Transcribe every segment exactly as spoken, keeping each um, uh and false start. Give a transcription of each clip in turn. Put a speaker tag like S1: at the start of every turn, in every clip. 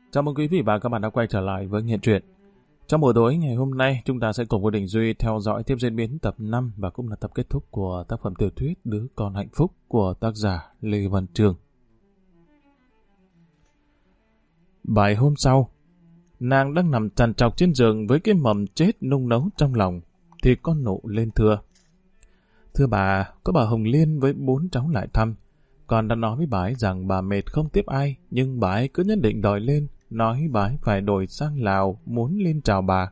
S1: Chào mừng quý vị và các bạn đã quay trở lại với Nghiện Truyện. Trong buổi tối ngày hôm nay, chúng ta sẽ cùng với Đình Duy theo dõi tiếp diễn biến tập năm và cũng là tập kết thúc của tác phẩm tiểu thuyết Đứa Con Hạnh Phúc của tác giả Lê Văn Chương. Bài hôm sau, nàng đang nằm trằn trọc trên giường với cái mầm chết nung nấu trong lòng, thì con nụ lên thưa. Thưa bà, có bà Hồng Liên với bốn cháu lại thăm. Con đã nói với bà ấy rằng bà mệt không tiếp ai, nhưng bà ấy cứ nhất định đòi lên, nói bà ấy phải đổi sang Lào, muốn lên chào bà.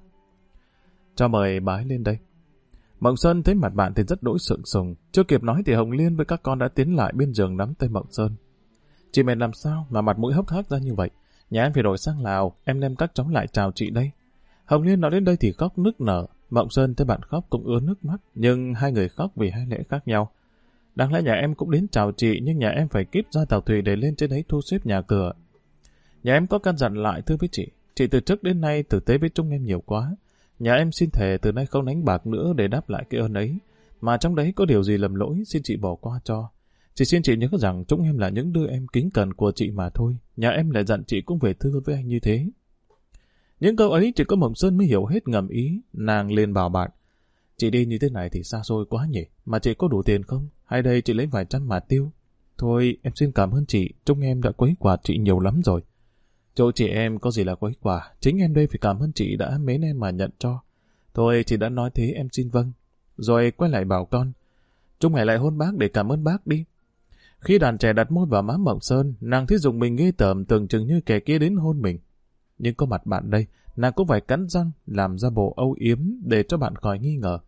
S1: Cho mời bà ấy lên đây. Mộng Sơn thấy mặt bạn thì rất đỗi sượng sùng, chưa kịp nói thì Hồng Liên với các con đã tiến lại bên giường nắm tay Mộng Sơn. Chị mệt làm sao mà mặt mũi hốc hác ra như vậy? Nhà em phải đổi sang Lào, em đem các cháu lại chào chị đây. Hồng Liên nói đến đây thì khóc nức nở. Mộng Sơn thấy bạn khóc cũng ứa nước mắt, nhưng hai người khóc vì hai lẽ khác nhau. Đáng lẽ nhà em cũng đến chào chị, nhưng nhà em phải kíp ra tàu thủy để lên trên đấy thu xếp nhà cửa. Nhà em có căn dặn lại thưa với chị, chị từ trước đến nay tử tế với chúng em nhiều quá. Nhà em xin thề từ nay không đánh bạc nữa để đáp lại cái ơn ấy, mà trong đấy có điều gì lầm lỗi xin chị bỏ qua cho. Chị xin chị nhớ rằng chúng em là những đứa em kính cẩn của chị mà thôi, nhà em lại dặn chị cũng về thưa với anh như thế. Những câu ấy chỉ có Mộng Sơn mới hiểu hết ngầm ý, nàng liền bảo bạn. Chị đi như thế này thì xa xôi quá nhỉ, mà chị có đủ tiền không? Hay đây chị lấy vài trăm mà tiêu? Thôi em xin cảm ơn chị, chúng em đã quấy quả chị nhiều lắm rồi. Chỗ chị em có gì là quấy quả, chính em đây phải cảm ơn chị đã mến em mà nhận cho. Thôi chị đã nói thế em xin vâng. Rồi quay lại bảo con, chúng mày lại hôn bác để cảm ơn bác đi. Khi đàn trẻ đặt môi vào má Mộng Sơn, nàng thấy dùng mình ghê tởm tưởng chừng như kẻ kia đến hôn mình. Nhưng có mặt bạn đây, nàng cũng phải cắn răng làm ra bộ âu yếm để cho bạn khỏi nghi ngờ.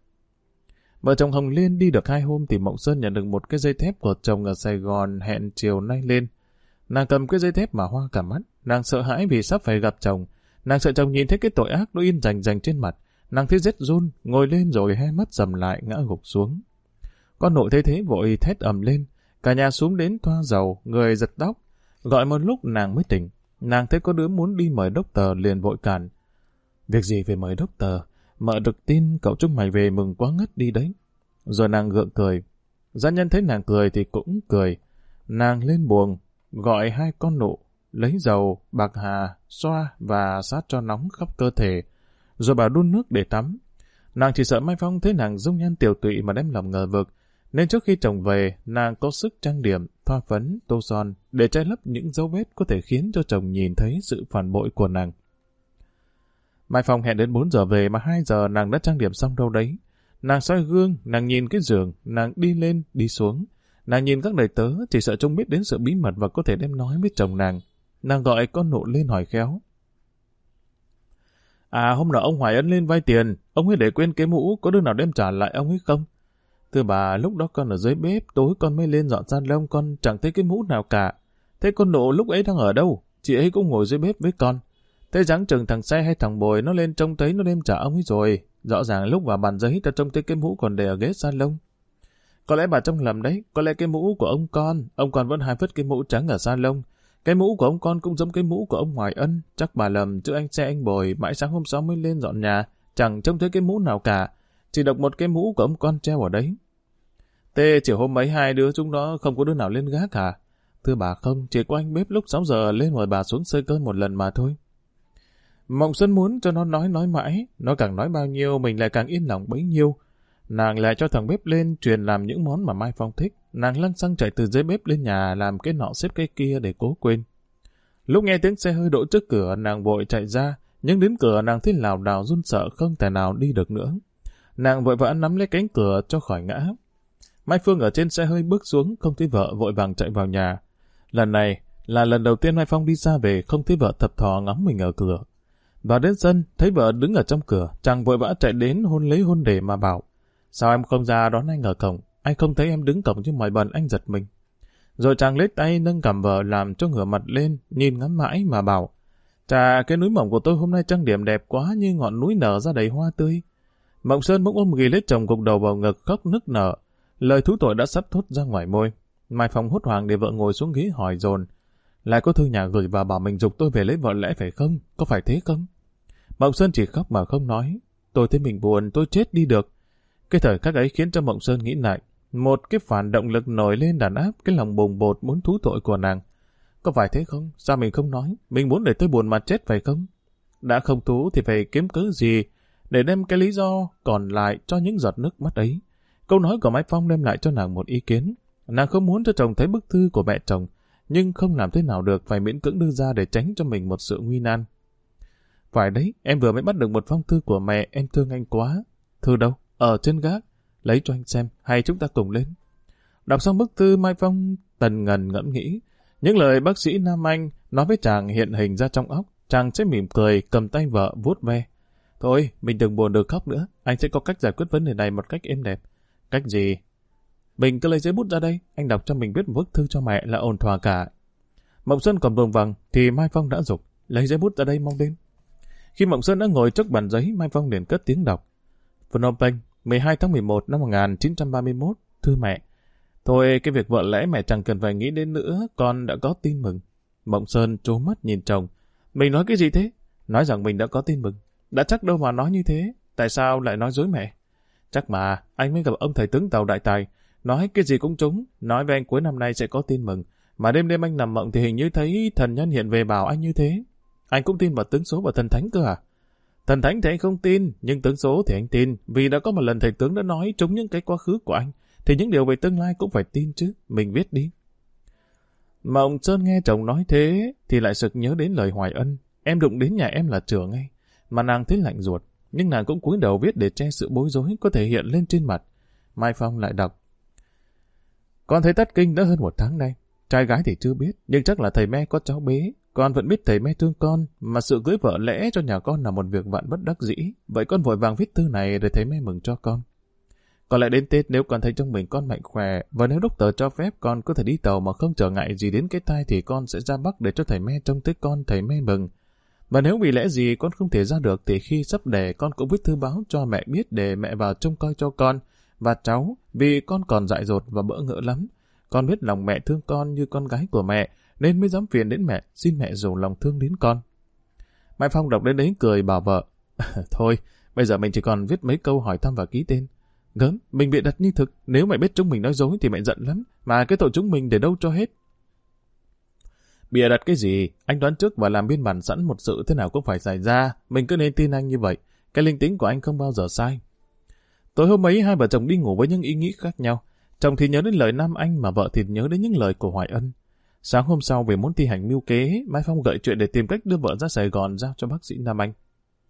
S1: Vợ chồng Hồng Liên đi được hai hôm thì Mộng Sơn nhận được một cái dây thép của chồng ở Sài Gòn hẹn chiều nay lên. Nàng cầm cái dây thép mà hoa cả mắt, nàng sợ hãi vì sắp phải gặp chồng. Nàng sợ chồng nhìn thấy cái tội ác nó in rành rành trên mặt. Nàng thấy rét run, ngồi lên rồi hai mắt sầm lại ngã gục xuống. Con nội thấy thế vội thét ầm lên, cả nhà xuống đến thoa dầu, người giật tóc. Gọi một lúc nàng mới tỉnh. Nàng thấy có đứa muốn đi mời đốc tờ liền vội cản. Việc gì phải mời đốc tờ? Mợ được tin cậu chúng mày về mừng quá ngất đi đấy. Rồi nàng gượng cười. Gia nhân thấy nàng cười thì cũng cười. Nàng lên buồng, gọi hai con nụ, lấy dầu, bạc hà, xoa và sát cho nóng khắp cơ thể, rồi bảo đun nước để tắm. Nàng chỉ sợ Mai Phong thấy nàng dung nhan tiều tụy mà đem lòng ngờ vực, nên trước khi chồng về, nàng có sức trang điểm, thoa phấn, tô son để che lấp những dấu vết có thể khiến cho chồng nhìn thấy sự phản bội của nàng. Mai Phong hẹn đến bốn giờ về mà hai giờ nàng đã trang điểm xong đâu đấy. Nàng soi gương, nàng nhìn cái giường, nàng đi lên, đi xuống. Nàng nhìn các đầy tớ, chỉ sợ trông biết đến sự bí mật và có thể đem nói với chồng nàng. Nàng gọi con nụ lên hỏi khéo. À, hôm nọ ông Hoài Ân lên vay tiền, ông ấy để quên cái mũ, có đứa nào đem trả lại ông ấy không? Thưa bà, lúc đó con ở dưới bếp, tối con mới lên dọn san lông, con chẳng thấy cái mũ nào cả. Thế con nụ lúc ấy đang ở đâu? Chị ấy cũng ngồi dưới bếp với con. Thế dáng chừng thằng Xe hay thằng Bồi nó lên trông thấy nó đem trả ông ấy rồi. Rõ ràng lúc vào bàn giấy ta trông thấy cái mũ còn để ở ghế salon. Có lẽ bà trông lầm đấy, có lẽ cái mũ của ông con, ông con vẫn hai vứt cái mũ trắng ở salon. Cái mũ của ông con cũng giống cái mũ của ông Hoài Ân, chắc bà lầm chứ anh Xe anh Bồi mãi sáng hôm sau mới lên dọn nhà, chẳng trông thấy cái mũ nào cả, chỉ đọc một cái mũ của ông con treo ở đấy. Thế chiều hôm mấy hai đứa chúng nó không có đứa nào lên gác hả? Thưa bà không, chỉ có anh bếp lúc sáu giờ lên mời bà xuống sơi cơm một lần mà thôi. Mộng Xuân muốn cho nó nói nói mãi, nó càng nói bao nhiêu mình lại càng yên lòng bấy nhiêu. Nàng lại cho thằng bếp lên truyền làm những món mà Mai Phong thích. Nàng lăng xăng chạy từ dưới bếp lên nhà làm cái nọ xếp cái kia để cố quên. Lúc nghe tiếng xe hơi đỗ trước cửa, nàng vội chạy ra, nhưng đến cửa nàng thấy lảo đảo run sợ không thể nào đi được nữa. Nàng vội vã nắm lấy cánh cửa cho khỏi ngã. Mai Phương ở trên xe hơi bước xuống, không thấy vợ, vội vàng chạy vào nhà. Lần này là lần đầu tiên Mai Phong đi xa về, không thấy vợ thập thò ngắm mình ở cửa. Vào đến sân, thấy vợ đứng ở trong cửa, chàng vội vã chạy đến hôn lấy hôn để mà bảo. Sao em không ra đón anh ở cổng? Anh không thấy em đứng cổng chứ mỏi bần anh giật mình. Rồi chàng lấy tay nâng cằm vợ làm cho ngửa mặt lên, nhìn ngắm mãi mà bảo. Chà, cái núi mỏng của tôi hôm nay trang điểm đẹp quá như ngọn núi nở ra đầy hoa tươi. Mộng Sơn bỗng ôm ghì lấy chồng gục đầu vào ngực khóc nức nở. Lời thú tội đã sắp thốt ra ngoài môi. Mai Phong hốt hoảng để vợ ngồi xuống ghế hỏi dồn. Lại có thư nhà gửi và bảo mình giục tôi về lấy vợ lẽ phải không? Có phải thế không? Mộng Sơn chỉ khóc mà không nói. Tôi thấy mình buồn, tôi chết đi được. Cái thời khắc ấy khiến cho Mộng Sơn nghĩ lại. Một cái phản động lực nổi lên đàn áp cái lòng bồng bột muốn thú tội của nàng. Có phải thế không? Sao mình không nói? Mình muốn để tôi buồn mà chết phải không? Đã không thú thì phải kiếm cớ gì để đem cái lý do còn lại cho những giọt nước mắt ấy. Câu nói của Mai Phong đem lại cho nàng một ý kiến. Nàng không muốn cho chồng thấy bức thư của mẹ chồng, nhưng không làm thế nào được, phải miễn cưỡng đưa ra để tránh cho mình một sự nguy nan. Phải đấy, em vừa mới bắt được một phong thư của mẹ, em thương anh quá. Thư đâu? Ở trên gác. Lấy cho anh xem, hay chúng ta cùng lên. Đọc xong bức thư, Mai Phong tần ngần ngẫm nghĩ. Những lời bác sĩ Nam Anh nói với chàng hiện hình ra trong óc. Chàng sẽ mỉm cười, cầm tay vợ vuốt ve. Thôi, mình đừng buồn được khóc nữa. Anh sẽ có cách giải quyết vấn đề này một cách êm đẹp. Cách gì? Mình cứ lấy giấy bút ra đây. Anh đọc cho mình viết một bức thư cho mẹ là ổn thỏa cả. Mộng Xuân còn vùng vằng thì Mai Phong đã giục. Lấy giấy bút ra đây mau lên. Khi Mộng Xuân đã ngồi trước bàn giấy, Mai Phong liền cất tiếng đọc. Phnom Penh, mười hai tháng mười một năm một nghìn chín trăm ba mươi mốt. Thưa mẹ. Thôi, cái việc vợ lẽ mẹ chẳng cần phải nghĩ đến nữa. Con đã có tin mừng. Mộng Xuân trố mắt nhìn chồng. Mình nói cái gì thế? Nói rằng mình đã có tin mừng. Đã chắc đâu mà nói như thế. Tại sao lại nói dối mẹ? Chắc mà, anh mới gặp ông thầy tướng Tàu Đại Tài. Nói cái gì cũng trúng. Nói với anh cuối năm nay sẽ có tin mừng. Mà đêm đêm anh nằm mộng thì hình như thấy thần nhân hiện về bảo anh như thế. Anh cũng tin vào tướng số và thần thánh cơ à? Thần thánh thì anh không tin, nhưng tướng số thì anh tin. Vì đã có một lần thầy tướng đã nói trúng những cái quá khứ của anh. Thì những điều về tương lai cũng phải tin chứ. Mình viết đi. Mộng Sơn nghe chồng nói thế thì lại sực nhớ đến lời Hoài Ân. Em đụng đến nhà em là chửa ngay. Mà nàng thấy lạnh ruột. Nhưng nàng cũng cúi đầu viết để che sự bối rối có thể hiện lên trên mặt. Mai Phong lại đọc. Con thấy Tất Kinh đã hơn một tháng nay. Trai gái thì chưa biết, nhưng chắc là thầy me có cháu bế. Con vẫn biết thầy me thương con, mà sự cưới vợ lẽ cho nhà con là một việc vạn bất đắc dĩ. Vậy con vội vàng viết thư này để thầy me mừng cho con. Còn lại đến Tết nếu con thấy trong mình con mạnh khỏe, và nếu đốc tờ cho phép con có thể đi tàu mà không trở ngại gì đến cái thai thì con sẽ ra Bắc để cho thầy me trông thấy con, thầy me mừng. Và nếu vì lẽ gì con không thể ra được thì khi sắp đẻ con cũng viết thư báo cho mẹ biết để mẹ vào trông coi cho con và cháu, vì con còn dại dột và bỡ ngỡ lắm. Con biết lòng mẹ thương con như con gái của mẹ, nên mới dám phiền đến mẹ, xin mẹ dồn lòng thương đến con. Mai Phong đọc đến đấy cười bảo vợ. Thôi, bây giờ mình chỉ còn viết mấy câu hỏi thăm và ký tên. Gớm, mình bị đặt như thực, nếu mẹ biết chúng mình nói dối thì mẹ giận lắm, mà cái tội chúng mình để đâu cho hết. Bịa đặt cái gì, anh đoán trước và làm biên bản sẵn một sự thế nào cũng phải xảy ra, mình cứ nên tin anh như vậy, cái linh tính của anh không bao giờ sai. Tối hôm ấy hai vợ chồng đi ngủ với những ý nghĩ khác nhau, chồng thì nhớ đến lời Nam Anh mà vợ thì nhớ đến những lời của Hoài Ân. Sáng hôm sau vì muốn thi hành mưu kế, Mai Phong gợi chuyện để tìm cách đưa vợ ra Sài Gòn giao cho bác sĩ Nam Anh.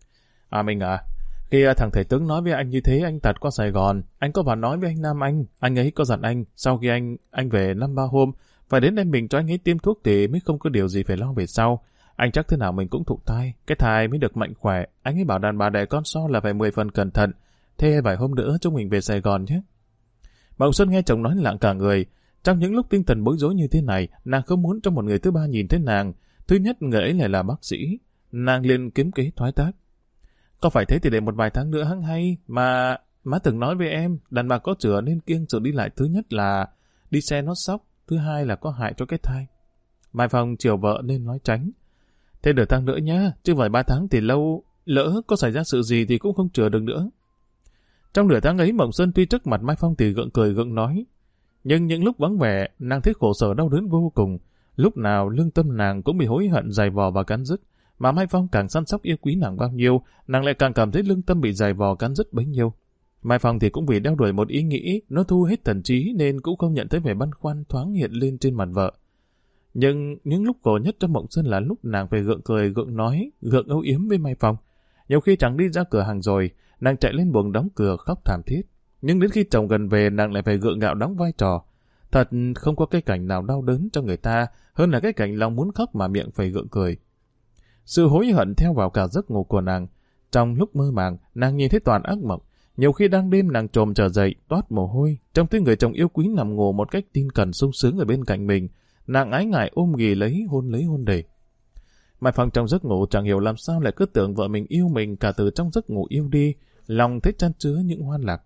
S1: À mình à, khi thằng thầy tướng nói với anh như thế anh tạt qua Sài Gòn, anh có vào nói với anh Nam Anh, anh ấy có dặn anh, sau khi anh anh về năm ba hôm, phải đến đem mình cho anh ấy tiêm thuốc thì mới không có điều gì phải lo về sau. Anh chắc thế nào mình cũng thụ thai, cái thai mới được mạnh khỏe, anh ấy bảo đàn bà đẻ con so là phải mười phần cẩn thận, thế vài hôm nữa chúng mình về Sài Gòn nhé. Mộng Xuân nghe chồng nói lặng cả người. Trong những lúc tinh thần bối rối như thế này, nàng không muốn cho một người thứ ba nhìn thấy nàng. Thứ nhất, người ấy lại là bác sĩ. Nàng liền kiếm kế thoái thác. Có phải thế thì để một vài tháng nữa hăng hay, mà má từng nói với em, đàn bà có chữa nên kiêng sự đi lại. Thứ nhất là đi xe nó sóc, thứ hai là có hại cho cái thai. Mai Phong chiều vợ nên nói tránh. Thế nửa tháng nữa nhá, chứ vài ba tháng thì lâu, lỡ có xảy ra sự gì thì cũng không chữa được nữa. Trong nửa tháng ấy, Mộng Xuân tuy trước mặt Mai Phong thì gượng cười gượng nói, nhưng những lúc vắng vẻ, nàng thấy khổ sở đau đớn vô cùng. Lúc nào lương tâm nàng cũng bị hối hận dày vò và cắn rứt, mà Mai Phong càng săn sóc yêu quý nàng bao nhiêu, nàng lại càng cảm thấy lương tâm bị dày vò cắn rứt bấy nhiêu. Mai Phong thì cũng vì đeo đuổi một ý nghĩ, nó thu hết thần trí nên cũng không nhận thấy vẻ băn khoăn thoáng hiện lên trên mặt vợ. Nhưng những lúc khổ nhất trong Mộng Xuân là lúc nàng phải gượng cười gượng nói, gượng âu yếm với Mai Phong. Nhiều khi chẳng đi ra cửa hàng rồi, nàng chạy lên buồng đóng cửa khóc thảm thiết. Nhưng đến khi chồng gần về, nàng lại phải gượng gạo đóng vai trò. Thật không có cái cảnh nào đau đớn cho người ta hơn là cái cảnh lòng muốn khóc mà miệng phải gượng cười. Sự hối hận theo vào cả giấc ngủ của nàng. Trong lúc mơ màng, nàng nhìn thấy toàn ác mộng. Nhiều khi đang đêm nàng trồm trở dậy, toát mồ hôi, trông thấy người chồng yêu quý nằm ngủ một cách tin cẩn sung sướng ở bên cạnh mình. Nàng ái ngại ôm ghì lấy, hôn lấy hôn để. Mai Phong trong giấc ngủ chẳng hiểu làm sao lại cứ tưởng vợ mình yêu mình cả từ trong giấc ngủ yêu đi, lòng thấy chan chứa những hoan lạc.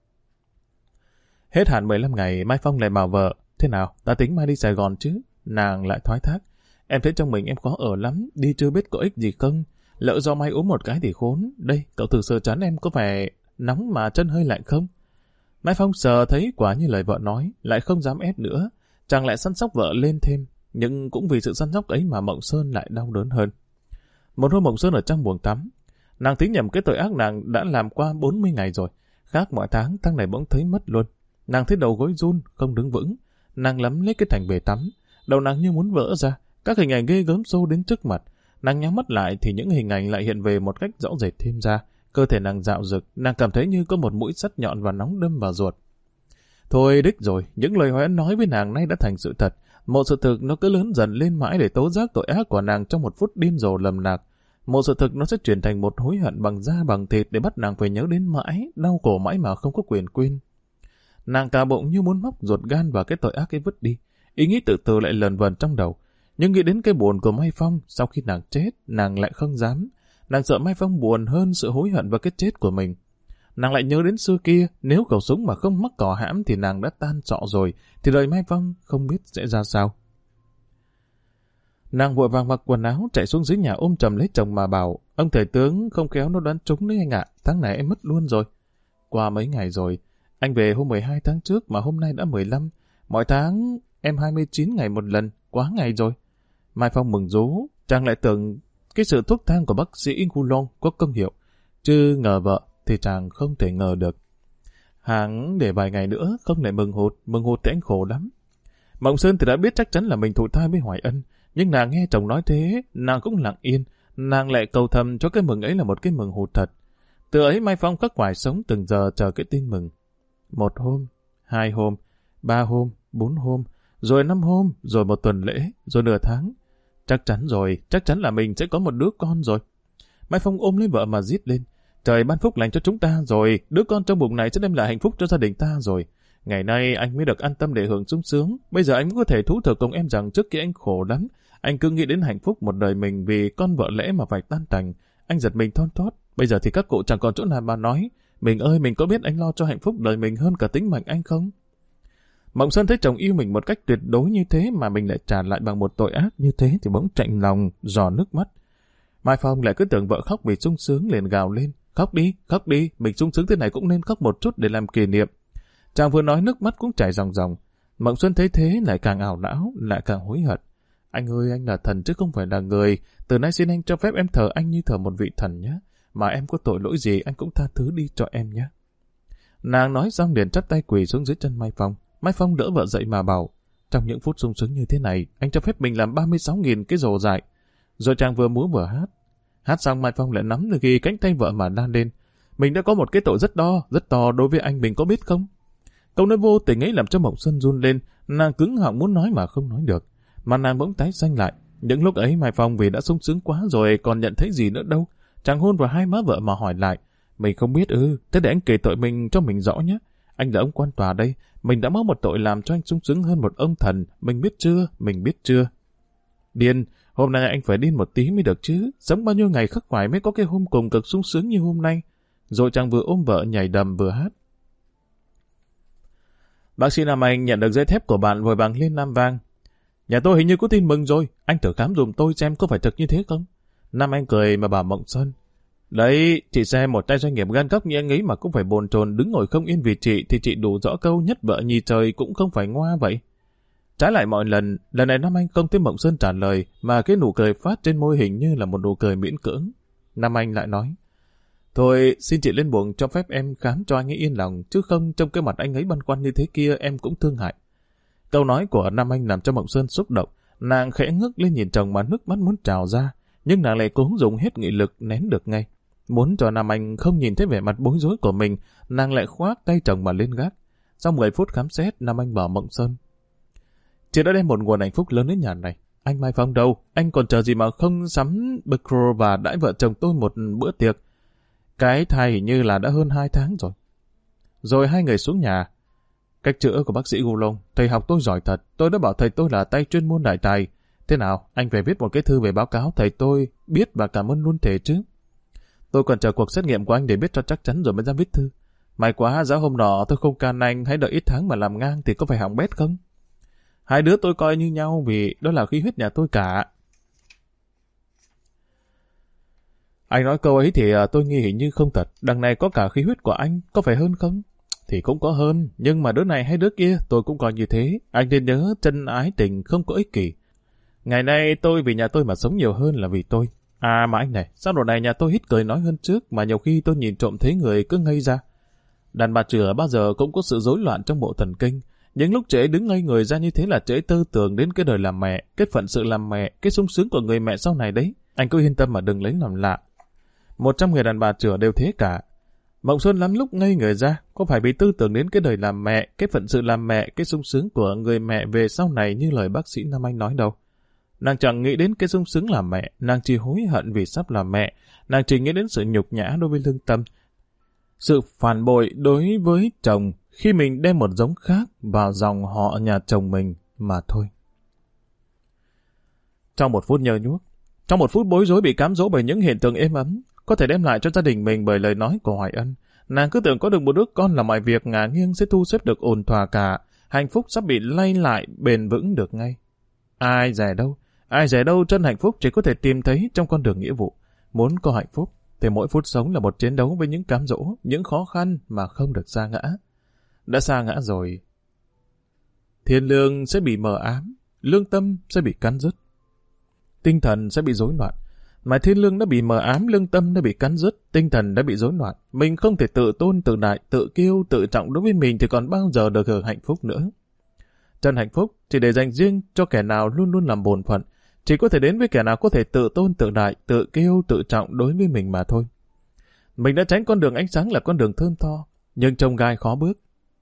S1: Hết hạn mười lăm ngày, Mai Phong lại bảo vợ, thế nào, ta tính mai đi Sài Gòn chứ? Nàng lại thoái thác, em thấy trong mình em khó ở lắm, đi chưa biết có ích gì không, lỡ do mai ốm một cái thì khốn, đây, cậu thử sờ chán em có vẻ nóng mà chân hơi lạnh không? Mai Phong sờ thấy quả như lời vợ nói, lại không dám ép nữa, chàng lại săn sóc vợ lên thêm, nhưng cũng vì sự săn sóc ấy mà Mộng Sơn lại đau đớn hơn. Một hôm Mộng Sơn ở trong buồng tắm, nàng tính nhầm cái tội ác nàng đã làm qua bốn mươi ngày rồi. Khác mọi tháng, tháng này bỗng thấy mất luôn. Nàng thấy đầu gối run, không đứng vững. Nàng lắm lấy cái thành bể tắm. Đầu nàng như muốn vỡ ra. Các hình ảnh ghê gớm xô đến trước mặt. Nàng nhắm mắt lại thì những hình ảnh lại hiện về một cách rõ rệt thêm ra. Cơ thể nàng dạo dực, nàng cảm thấy như có một mũi sắt nhọn và nóng đâm vào ruột. Thôi đích rồi, những lời Hoài Ân nói với nàng nay đã thành sự thật. Một sự thực nó cứ lớn dần lên mãi để tố giác tội ác của nàng trong một phút điên rồ lầm lạc. Một sự thực nó sẽ chuyển thành một hối hận bằng da bằng thịt để bắt nàng phải nhớ đến mãi, đau khổ mãi mà không có quyền quên. Nàng cả bụng như muốn móc ruột gan vào cái tội ác ấy vứt đi. Ý nghĩ từ từ lại lờn vờn trong đầu. Nhưng nghĩ đến cái buồn của Mai Phong sau khi nàng chết, nàng lại không dám. Nàng sợ Mai Phong buồn hơn sự hối hận và cái chết của mình. Nàng lại nhớ đến xưa kia, nếu khẩu súng mà không mắc cỏ hãm thì nàng đã tan trọ rồi, thì đời Mai Phong không biết sẽ ra sao. Nàng vội vàng mặc quần áo chạy xuống dưới nhà ôm chầm lấy chồng mà bảo, ông thầy tướng không khéo nó đoán trúng đấy anh ạ, tháng này em mất luôn rồi. Qua mấy ngày rồi, anh về hôm mười hai tháng trước mà hôm nay đã mười lăm, mỗi tháng em hai mươi chín ngày một lần, quá ngày rồi. Mai Phong mừng rú, chàng lại tưởng cái sự thuốc thang của bác sĩ Goulon có công hiệu, chứ ngờ vợ thì chàng không thể ngờ được. Hãng để vài ngày nữa không lại mừng hụt, mừng hụt thì anh khổ lắm. Mộng Sơn thì đã biết chắc chắn là mình thụ thai với Hoài Ân, nhưng nàng nghe chồng nói thế, nàng cũng lặng yên, nàng lại cầu thầm cho cái mừng ấy là một cái mừng hụt thật. Từ ấy Mai Phong khắc khoải sống từng giờ chờ cái tin mừng. Một hôm, hai hôm, ba hôm, bốn hôm, rồi năm hôm, rồi một tuần lễ, rồi nửa tháng. Chắc chắn rồi, chắc chắn là mình sẽ có một đứa con rồi. Mai Phong ôm lấy vợ mà rít lên. Trời ban phúc lành cho chúng ta rồi, đứa con trong bụng này sẽ đem lại hạnh phúc cho gia đình ta rồi. Ngày nay anh mới được an tâm để hưởng sung sướng. Bây giờ anh mới có thể thú thực cùng em rằng trước kia anh khổ lắm. Anh cứ nghĩ đến hạnh phúc một đời mình vì con vợ lẽ mà phải tan tành. Anh giật mình thon thót. Bây giờ thì các cụ chẳng còn chỗ nào mà nói. Mình ơi, mình có biết anh lo cho hạnh phúc đời mình hơn cả tính mạng anh không? Mộng Sơn thấy chồng yêu mình một cách tuyệt đối như thế mà mình lại trả lại bằng một tội ác như thế thì bỗng chạnh lòng, giò nước mắt. Mai Phong lại cứ tưởng vợ khóc vì sung sướng liền gào lên. Khóc đi, khóc đi, mình sung sướng thế này cũng nên khóc một chút để làm kỷ niệm. Chàng vừa nói nước mắt cũng chảy ròng ròng. Mộng Xuân thấy thế lại càng ảo não, lại càng hối hận. Anh ơi, anh là thần chứ không phải là người. Từ nay xin anh cho phép em thờ anh như thờ một vị thần nhé. Mà em có tội lỗi gì anh cũng tha thứ đi cho em nhé. Nàng nói xong liền chắp tay quỳ xuống dưới chân Mai Phong. Mai Phong đỡ vợ dậy mà bảo, trong những phút sung sướng như thế này, anh cho phép mình làm ba mươi sáu nghìn cái rồ dại. Rồi chàng vừa múa vừa hát. Hát xong Mai Phong lại nắm được ghi cánh tay vợ mà đan lên. Mình đã có một cái tội rất đo, rất to đối với anh, mình có biết không? Câu nói vô tình ấy làm cho Mộng Xuân run lên, nàng cứng họng muốn nói mà không nói được. Mà nàng bỗng tái xanh lại. Những lúc ấy Mai Phong vì đã sung sướng quá rồi còn nhận thấy gì nữa đâu. Chàng hôn vào hai má vợ mà hỏi lại. Mình không biết ư, thế để anh kể tội mình cho mình rõ nhé. Anh là ông quan tòa đây, mình đã mắc một tội làm cho anh sung sướng hơn một ông thần, mình biết chưa, mình biết chưa. Điên, hôm nay anh phải điên một tí mới được chứ, sống bao nhiêu ngày khắc khoải mới có cái hôm cùng cực sung sướng như hôm nay. Rồi chàng vừa ôm vợ nhảy đầm vừa hát. Bác sĩ Nam Anh nhận được giấy thép của bạn vội vàng lên Nam Vang. Nhà tôi hình như có tin mừng rồi, anh thử khám dùm tôi xem có phải thực như thế không. Nam Anh cười mà bảo Mộng Sơn. Đấy, chị xem một tay doanh nghiệp gan góc như anh ấy mà cũng phải bồn chồn đứng ngồi không yên vì chị thì chị đủ rõ câu nhất vợ nhì trời cũng không phải ngoa vậy. Trái lại mọi lần, lần này Nam Anh không thấy Mộng Sơn trả lời mà cái nụ cười phát trên môi hình như là một nụ cười miễn cưỡng. Nam Anh lại nói. Thôi, xin chị lên buồng cho phép em khám cho anh ấy yên lòng, chứ không trong cái mặt anh ấy băn khoăn như thế kia em cũng thương hại. Câu nói của Nam Anh làm cho Mộng Sơn xúc động, nàng khẽ ngước lên nhìn chồng mà nước mắt muốn trào ra, nhưng nàng lại cố dùng hết nghị lực nén được ngay. Muốn cho Nam Anh không nhìn thấy vẻ mặt bối rối của mình, nàng lại khoác tay chồng mà lên gác. Sau mười phút khám xét, Nam Anh bảo Mộng Sơn. Chị đã đem một nguồn hạnh phúc lớn đến nhà này. Anh Mai Phong đâu? Anh còn chờ gì mà không sắm bacro và đãi vợ chồng tôi một bữa tiệc? Cái thai hình như là đã hơn hai tháng rồi. Rồi hai người xuống nhà. Cách chữa của bác sĩ Goulon, thầy học tôi giỏi thật. Tôi đã bảo thầy tôi là tay chuyên môn đại tài. Thế nào, anh phải viết một cái thư về báo cáo thầy tôi biết và cảm ơn luôn thể chứ. Tôi còn chờ cuộc xét nghiệm của anh để biết cho chắc chắn rồi mới ra viết thư. May quá, giá hôm nọ tôi không can anh, hãy đợi ít tháng mà làm ngang thì có phải hỏng bét không? Hai đứa tôi coi như nhau vì đó là khí huyết nhà tôi cả. Anh nói câu ấy thì tôi nghi hình như không thật. Đằng này có cả khí huyết của anh, có phải hơn không? Thì cũng có hơn, nhưng mà đứa này hay đứa kia tôi cũng coi như thế. Anh nên nhớ chân ái tình không có ích kỷ. Ngày nay tôi vì nhà tôi mà sống nhiều hơn là vì tôi. À mà anh này, sao độ này nhà tôi hít cười nói hơn trước mà nhiều khi tôi nhìn trộm thấy người cứ ngây ra. Đàn bà chửa bao giờ cũng có sự rối loạn trong bộ thần kinh. Những lúc trễ đứng ngây người ra như thế là trễ tư tưởng đến cái đời làm mẹ, cái phận sự làm mẹ, cái sung sướng của người mẹ sau này đấy. Anh cứ yên tâm mà đừng lấy làm lạ. Một trăm người đàn bà chửa đều thế cả. Mộng Xuân lắm lúc ngây người ra, có phải bị tư tưởng đến cái đời làm mẹ, cái phận sự làm mẹ, cái sung sướng của người mẹ về sau này như lời bác sĩ Nam Anh nói đâu. Nàng chẳng nghĩ đến cái sung sướng làm mẹ, nàng chỉ hối hận vì sắp làm mẹ, nàng chỉ nghĩ đến sự nhục nhã đối với lương tâm, sự phản bội đối với chồng khi mình đem một giống khác vào dòng họ nhà chồng mình mà thôi. Trong một phút nhơ nhuốc, trong một phút bối rối bị cám dỗ bởi những hiện tượng êm ấm, có thể đem lại cho gia đình mình bởi lời nói của Hoài Ân, nàng cứ tưởng có được một đứa con là mọi việc ngả nghiêng sẽ thu xếp được ổn thỏa cả, hạnh phúc sắp bị lay lại bền vững được ngay. Ai dè đâu, ai dè đâu chân hạnh phúc chỉ có thể tìm thấy trong con đường nghĩa vụ. Muốn có hạnh phúc, thì mỗi phút sống là một chiến đấu với những cám dỗ, những khó khăn mà không được sa ngã. Đã sa ngã rồi, thiên lương sẽ bị mờ ám, lương tâm sẽ bị cắn rứt, tinh thần sẽ bị rối loạn. Mà thiên lương đã bị mờ ám, lương tâm đã bị cắn rứt, tinh thần đã bị rối loạn. Mình không thể tự tôn, tự đại, tự kiêu, tự trọng đối với mình thì còn bao giờ được hưởng hạnh phúc nữa. Chân hạnh phúc chỉ để dành riêng cho kẻ nào luôn luôn làm bổn phận, chỉ có thể đến với kẻ nào có thể tự tôn, tự đại, tự kiêu, tự trọng đối với mình mà thôi. Mình đã tránh con đường ánh sáng là con đường thơm tho, nhưng trông gai khó bước.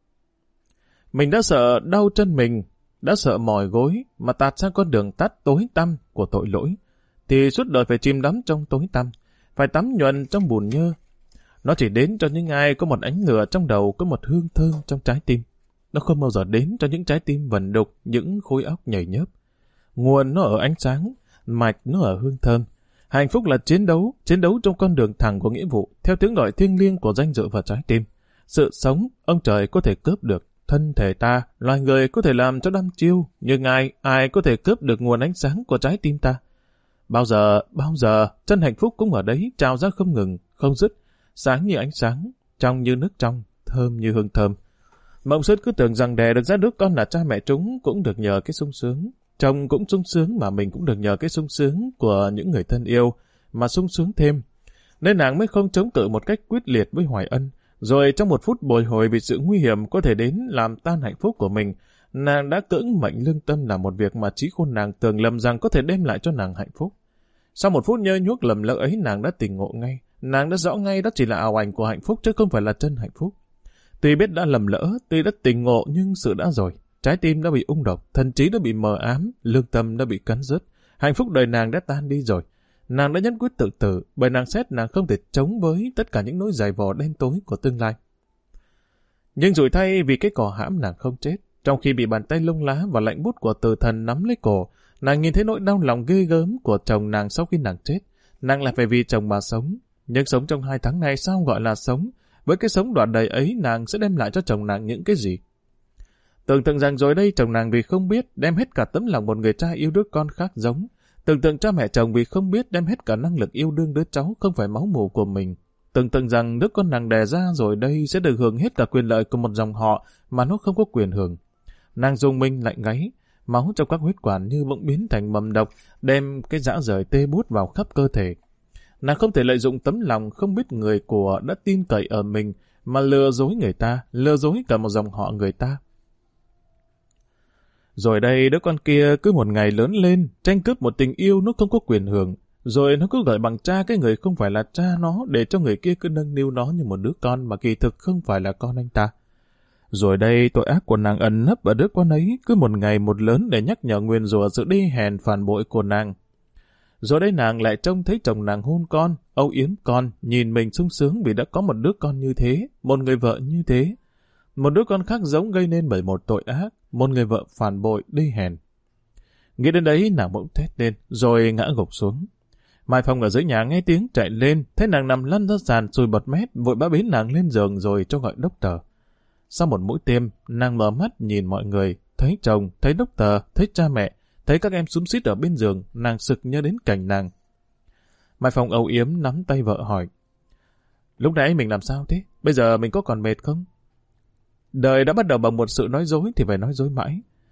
S1: Mình đã sợ đau chân mình, đã sợ mỏi gối mà tạt sang con đường tắt tối tăm của tội lỗi, thì suốt đời phải chìm đắm trong tối tăm, phải tắm nhuần trong bùn nhơ. Nó chỉ đến cho những ai có một ánh lửa trong đầu, có một hương thơm trong trái tim. Nó không bao giờ đến cho những trái tim vần đục, những khối óc nhảy nhớp. Nguồn nó ở ánh sáng, mạch nó ở hương thơm. Hạnh phúc là chiến đấu, chiến đấu trong con đường thẳng của nghĩa vụ, theo tiếng gọi thiêng liêng của danh dự và trái tim. Sự sống, ông trời có thể cướp được. Thân thể ta, loài người có thể làm cho đăm chiêu, nhưng ai, ai có thể cướp được nguồn ánh sáng của trái tim ta? Bao giờ, bao giờ, chân hạnh phúc cũng ở đấy, trào ra không ngừng, không dứt, sáng như ánh sáng, trong như nước trong, thơm như hương thơm. Mộng Xuân cứ tưởng rằng đẻ được ra đứa con là cha mẹ chúng cũng được nhờ cái sung sướng, chồng cũng sung sướng mà mình cũng được nhờ cái sung sướng của những người thân yêu mà sung sướng thêm. Nên nàng mới không chống cự một cách quyết liệt với Hoài Ân, rồi trong một phút bồi hồi vì sự nguy hiểm có thể đến làm tan hạnh phúc của mình, nàng đã cưỡng mệnh lương tâm làm một việc mà trí khôn nàng tưởng lầm rằng có thể đem lại cho nàng hạnh phúc. Sau một phút nhơ nhuốc lầm lỡ ấy, nàng đã tỉnh ngộ ngay, nàng đã rõ ngay đó chỉ là ảo ảnh của hạnh phúc chứ không phải là chân hạnh phúc. Tuy biết đã lầm lỡ, tuy đã tỉnh ngộ nhưng sự đã rồi, trái tim đã bị ung độc, thần trí đã bị mờ ám, lương tâm đã bị cắn rứt, hạnh phúc đời nàng đã tan đi rồi. Nàng đã nhất quyết tự tử, bởi nàng xét nàng không thể chống với tất cả những nỗi dày vò đen tối của tương lai. Nhưng rủi thay vì cái cò hãm nàng không chết, trong khi bị bàn tay lông lá và lạnh bút của tử thần nắm lấy cổ, nàng nhìn thấy nỗi đau lòng ghê gớm của chồng nàng sau khi nàng chết. Nàng lại phải vì chồng mà sống, nhưng sống trong hai tháng này sao gọi là sống? Với cái sống đoạn đời ấy nàng sẽ đem lại cho chồng nàng những cái gì? Tưởng tượng rằng rồi đây chồng nàng vì không biết đem hết cả tấm lòng một người cha yêu đứa con khác giống. Tưởng tượng cha mẹ chồng vì không biết đem hết cả năng lực yêu đương đứa cháu không phải máu mủ của mình. Tưởng tượng rằng đứa con nàng đẻ ra rồi đây sẽ được hưởng hết cả quyền lợi của một dòng họ mà nó không có quyền hưởng. Nàng rùng mình lạnh gáy, máu trong các huyết quản như bỗng biến thành mầm độc, đem cái dã rời tê bút vào khắp cơ thể. Nàng không thể lợi dụng tấm lòng không biết người của đã tin cậy ở mình mà lừa dối người ta, lừa dối cả một dòng họ người ta. Rồi đây đứa con kia cứ một ngày lớn lên, tranh cướp một tình yêu nó không có quyền hưởng, rồi nó cứ gọi bằng cha cái người không phải là cha nó, để cho người kia cứ nâng niu nó như một đứa con mà kỳ thực không phải là con anh ta. Rồi đây tội ác của nàng ẩn nấp ở đứa con ấy cứ một ngày một lớn để nhắc nhở nguyền rủa sự đi hèn phản bội của nàng. Rồi đây nàng lại trông thấy chồng nàng hôn con, âu yếm con, nhìn mình sung sướng vì đã có một đứa con như thế, một người vợ như thế. Một đứa con khác giống gây nên bởi một tội ác, một người vợ phản bội đi hèn. Nghĩ đến đấy nàng bỗng thét lên, rồi ngã gục xuống. Mai Phong ở dưới nhà nghe tiếng chạy lên, thấy nàng nằm lăn ra sàn sùi bọt mép, vội bá bế nàng lên giường rồi cho gọi doctor. Sau một mũi tiêm, nàng mở mắt nhìn mọi người, thấy chồng, thấy doctor, thấy cha mẹ, thấy các em xúm xít ở bên giường, nàng sực nhớ đến cảnh nàng. Mai Phong âu yếm nắm tay vợ hỏi, lúc nãy mình làm sao thế? Bây giờ mình có còn mệt không? Đời đã bắt đầu bằng một sự nói dối thì phải nói dối mãi.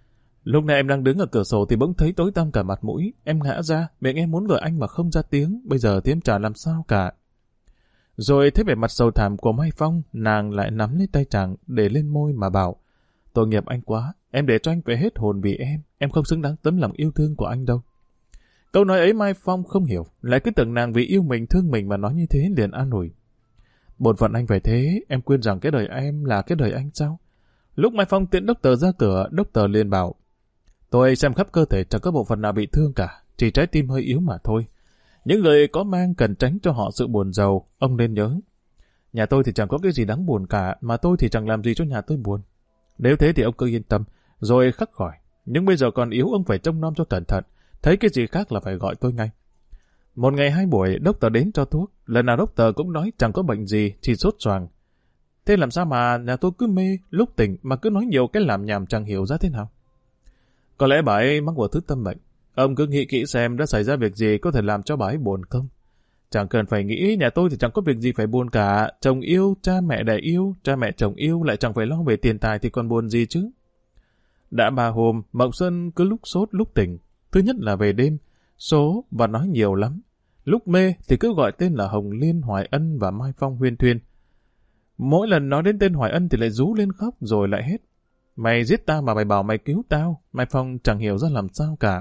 S1: Lúc này em đang đứng ở cửa sổ thì bỗng thấy tối tăm cả mặt mũi. Em ngã ra, miệng em muốn gọi anh mà không ra tiếng. Bây giờ thì em chả làm sao cả. Rồi thấy vẻ mặt sầu thảm của Mai Phong, nàng lại nắm lấy tay chàng để lên môi mà bảo: tội nghiệp anh quá, em để cho anh phải hết hồn vì em. Em không xứng đáng tấm lòng yêu thương của anh đâu. Câu nói ấy Mai Phong không hiểu, lại cứ tưởng nàng vì yêu mình thương mình mà nói như thế, liền an ủi: bổn phận anh phải thế, em quên rằng cái đời em là cái đời anh sao? Lúc Mai Phong tiễn Doctor ra cửa, Doctor liền bảo: tôi xem khắp cơ thể chẳng có bộ phận nào bị thương cả, chỉ trái tim hơi yếu mà thôi. Những người có mang cần tránh cho họ sự buồn rầu, ông nên nhớ. Nhà tôi thì chẳng có cái gì đáng buồn cả, mà tôi thì chẳng làm gì cho nhà tôi buồn. Nếu thế thì ông cứ yên tâm, rồi khắc khỏi. Nhưng bây giờ còn yếu, ông phải trông nom cho cẩn thận, thấy cái gì khác là phải gọi tôi ngay. Một ngày hai buổi, Doctor đến cho thuốc, lần nào Doctor cũng nói chẳng có bệnh gì, chỉ sốt xoàng. Thế làm sao mà nhà tôi cứ mê, lúc tỉnh mà cứ nói nhiều cái làm nhảm chẳng hiểu ra thế nào. Có lẽ bà ấy mắc một thứ tâm bệnh. Ông cứ nghĩ kỹ xem đã xảy ra việc gì có thể làm cho bà ấy buồn không. Chẳng cần phải nghĩ, nhà tôi thì chẳng có việc gì phải buồn cả. Chồng yêu, cha mẹ đẻ yêu, cha mẹ chồng yêu lại chẳng phải lo về tiền tài thì còn buồn gì chứ. Đã ba hôm, Mộng Xuân cứ lúc sốt lúc tỉnh. Thứ nhất là về đêm, số và nói nhiều lắm. Lúc mê thì cứ gọi tên là Hồng Liên, Hoài Ân và Mai Phong huyên thuyên. Mỗi lần nói đến tên Hoài Ân thì lại rú lên khóc rồi lại hết. Mày giết tao mà mày bảo mày cứu tao. Mai Phong chẳng hiểu ra làm sao cả.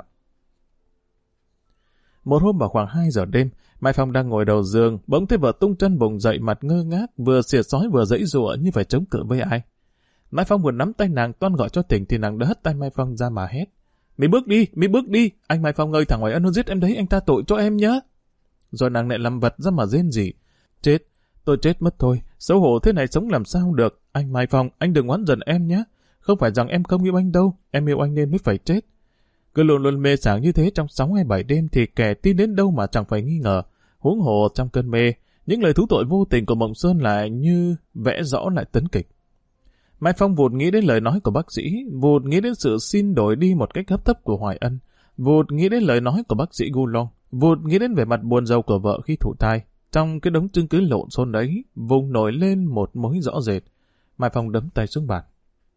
S1: Một hôm vào khoảng hai giờ đêm, Mai Phong đang ngồi đầu giường, bỗng thấy vợ tung chân vùng dậy, mặt ngơ ngác, vừa xiệt sói vừa giãy giụa như phải chống cự với ai. Mai Phong vừa nắm tay nàng toan gọi cho tỉnh thì nàng đã hất tay Mai Phong ra mà hét: "Mi bước đi, mi bước đi, anh Mai Phong ơi, thằng Hoài Ân nó giết em đấy, anh tha tội cho em nhé." Rồi nàng lại làm vật ra mà rên rỉ: "Chết, tôi chết mất thôi, xấu hổ thế này sống làm sao được, anh Mai Phong, anh đừng oán giận em nhé. Không phải rằng em không yêu anh đâu, em yêu anh nên mới phải chết." Cứ luôn luôn mê sảng như thế trong sáu hay bảy đêm thì kẻ tin đến đâu mà chẳng phải nghi ngờ. Huống hồ trong cơn mê, những lời thú tội vô tình của Mộng Sơn lại như vẽ rõ lại tấn kịch. Mai Phong vụt nghĩ đến lời nói của bác sĩ, vụt nghĩ đến sự xin đổi đi một cách hấp tấp của Hoài Ân, vụt nghĩ đến lời nói của bác sĩ Gulong, vụt nghĩ đến vẻ mặt buồn rầu của vợ khi thụ thai. Trong cái đống chứng cứ lộn xộn đấy, vùng nổi lên một mối rõ rệt. Mai Phong đấm tay xuống bàn.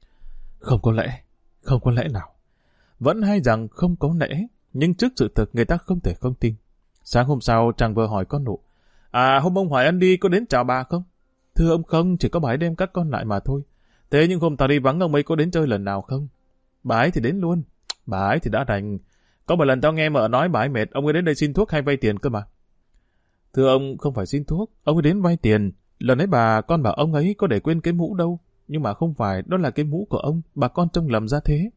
S1: Không có lẽ, không có lẽ nào. Vẫn hay rằng không có lẽ, nhưng trước sự thực người ta không thể không tin. Sáng hôm sau, chàng vừa hỏi con nụ: "À, hôm ông Hoài Ân đi có đến chào bà không?" "Thưa ông không, chỉ có bà ấy đem các con lại mà thôi." "Thế nhưng hôm ta đi vắng ông ấy có đến chơi lần nào không?" "Bà ấy thì đến luôn." "Bà ấy thì đã đành. Có một lần tao nghe mợ nói bà ấy mệt, ông ấy đến đây xin thuốc hay vay tiền cơ mà." "Thưa ông, không phải xin thuốc, ông ấy đến vay tiền. Lần ấy bà con bảo ông ấy có để quên cái mũ đâu. Nhưng mà không phải, đó là cái mũ của ông, bà con trông lầm ra thế."